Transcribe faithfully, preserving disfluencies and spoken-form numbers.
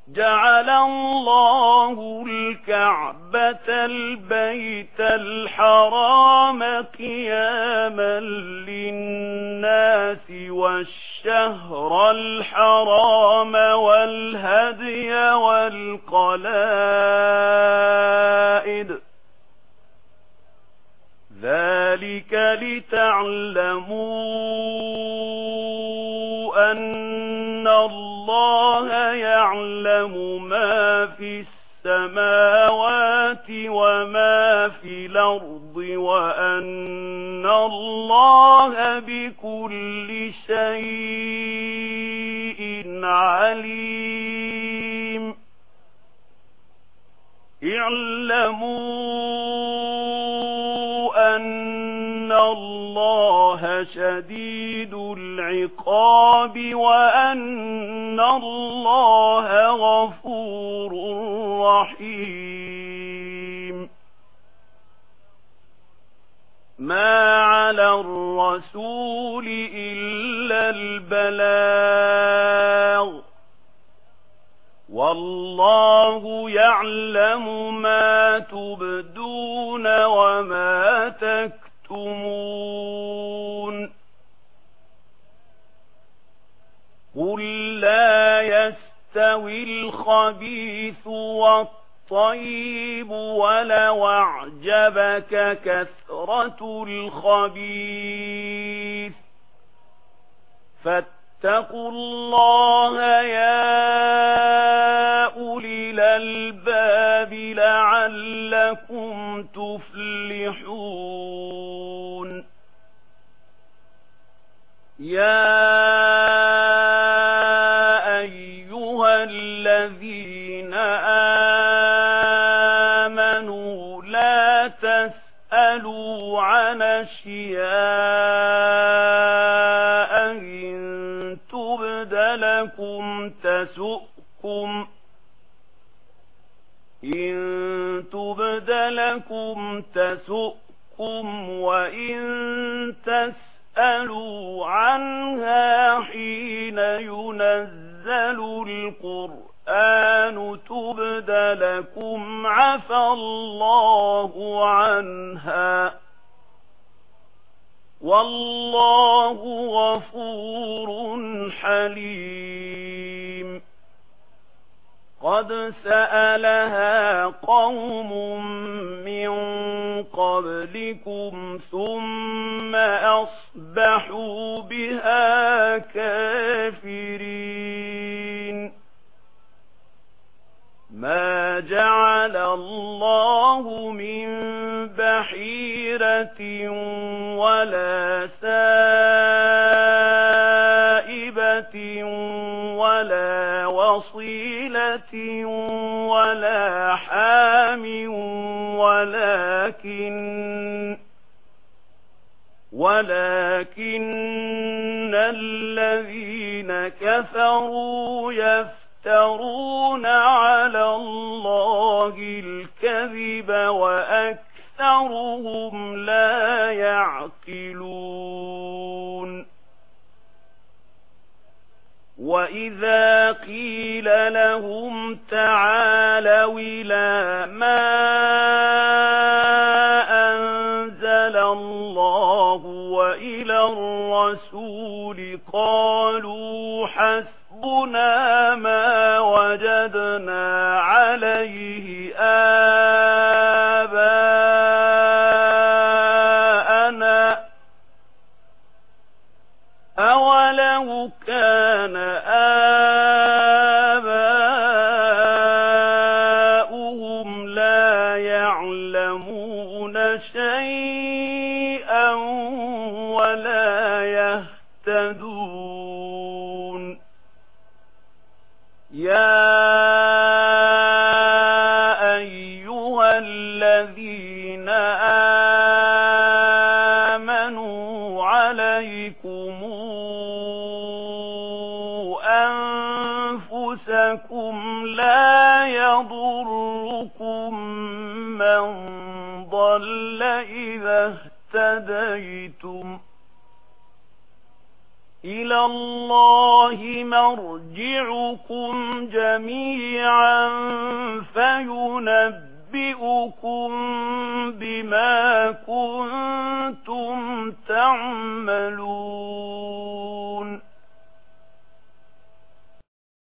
جعل الله الكعبة البيت الحرام قياما للناس والشهر الحرام والهدي والقلائد ذلك لتعلموا أن الله يعلم ما في السماوات وما في الأرض وأن الله بكل شيء عليم. اعلموا أن الله شديد العقاب وأن الله غفور رحيم. ما على الرسول إلا البلاغ والله يعلم ما تبدون وما تكتمون. قل لا يستوي الخبيث والطيب ولو أعجبك كثرة الخبيث فاتقوا الله يا أولي الألباب لعلكم تفلحون. يا أيها الذين آمنوا لا تسألوا عن أشياء إن تبد لكم تسؤكم إن تبد لكم تسؤكم وإن تسألوا عنها حين ينزل القرآن تبد لكم عفى الله عنها والله غفور حليم. قد سألها قوم من قبلكم ثم أصبحوا بها كافرين. ما جعل الله من بحيرة ولا سائبة ولا وصيلة ولا حام ولكن ولكن الذين كفروا يفترون على الله الكذب وأكثرهم لا يعقلون. وإذا قيل لهم تعالوا إلى ما أنزل الله وإلى الرسول قالوا حسبنا ما وجدنا عليه آباءنا أولو كان آباؤهم لا يعلمون شيئا ولا يهتدون. يا أيها الذين آمنوا عليكم أنفسكم لا يضركم من ضل إذا اهتديتم إلى الله مرجعكم جميعا فينبئكم بما كنتم تعملون